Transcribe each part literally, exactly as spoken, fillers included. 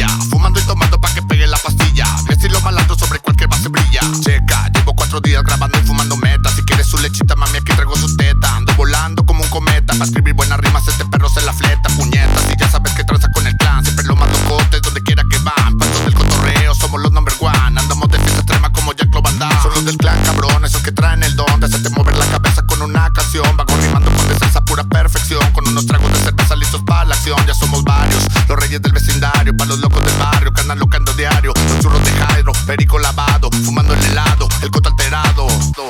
fumando y tomando pa' que pegue la pastilla. Mi estilo malandro sobre cualquier base brilla. Checa, llevo cuatro días grabando y fumando meta. Si quieres su lechita, mami, aquí traigo su teta. Ando volando como un cometa, pa' escribir buenas rimas, este perro se la fleta. Puñetas, y ya sabes que tranza con el clan. Siempre lo mando cotes donde quiera que van. Pasos del cotorreo, somos los number one. Andamos de fiesta extrema como Jean-Claude Van Damme. Son los del clan, cabrón, esos que traen el don de hacerte mover la cabeza con una canción. Vago rimando con destreza, pura perfección. Con unos tragos de cerveza listos para la acción. Ya somos varios, los reyes del vecindario. Pa' los locos del barrio que andan locando diario. Los churros de Jairo, perico lavado, fumando el helado, el coto alterado.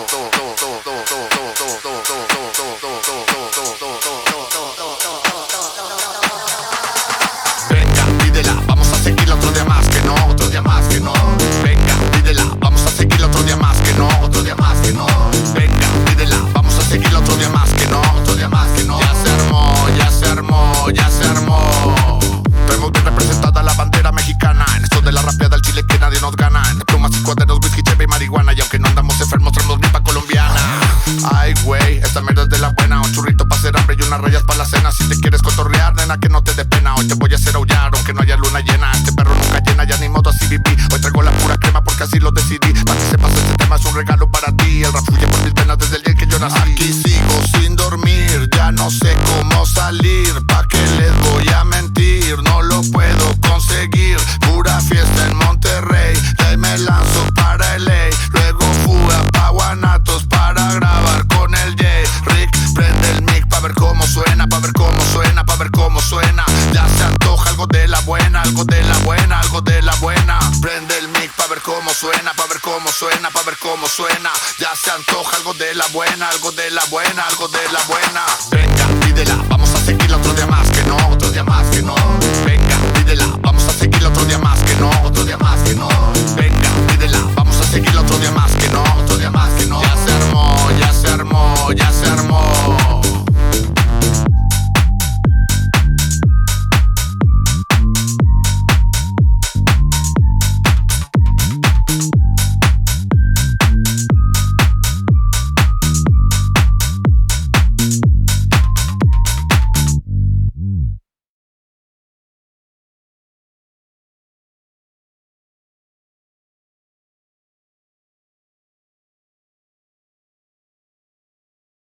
Venga, pídela, vamos a seguirla otro día más que no, otro día más que no. Venga, pídela, vamos a seguirla otro día más que no, otro día más que no. Venga, pídela, vamos a seguirla otro día más que no, otro día más que no. Ya se armó, ya se armó, ya se armó. Tenemos bien representada la bandera mexicana. En esto de la rapeada al chile que nadie nos gana. En plumas y cuadernos, whisky, cheve y marihuana. Y aunque no andamos enfermos, traemos gripa colombiana. Ay, güey, esta mierda es de la buena. Un churrito pa' hacer hambre y unas rayas pa' la cena. Si te quieres cotorrear, nena, que no te dé pena. Hoy te voy a hacer aullar, aunque no haya luna llena. Este perro nunca llena, ya ni modo así viví. Hoy traigo la pura crema porque así lo decidí. Pa' que sepas, este tema es un regalo para ti. El rap fluye por mis venas desde el día en que yo nací. Aquí sigo sin dormir, ya no sé cómo salir. Pa' que les voy a mentir, no lo puedo conseguir. Pura fiesta en Monterrey, de ahí me lanzo para L A. Luego fuga pa' Guanatos para grabar con el J. Rick, prende el mic pa' ver cómo suena, pa' ver cómo suena, pa' ver cómo suena. Ya se antoja algo de la buena, algo de la buena, algo de la buena. Prende el mic pa' ver cómo suena, pa' ver cómo suena, pa' ver cómo suena. Ya se antoja algo de la buena, algo de la buena, algo de la buena. Venga, pídela, vamos a seguirla otro día más que no, otro día más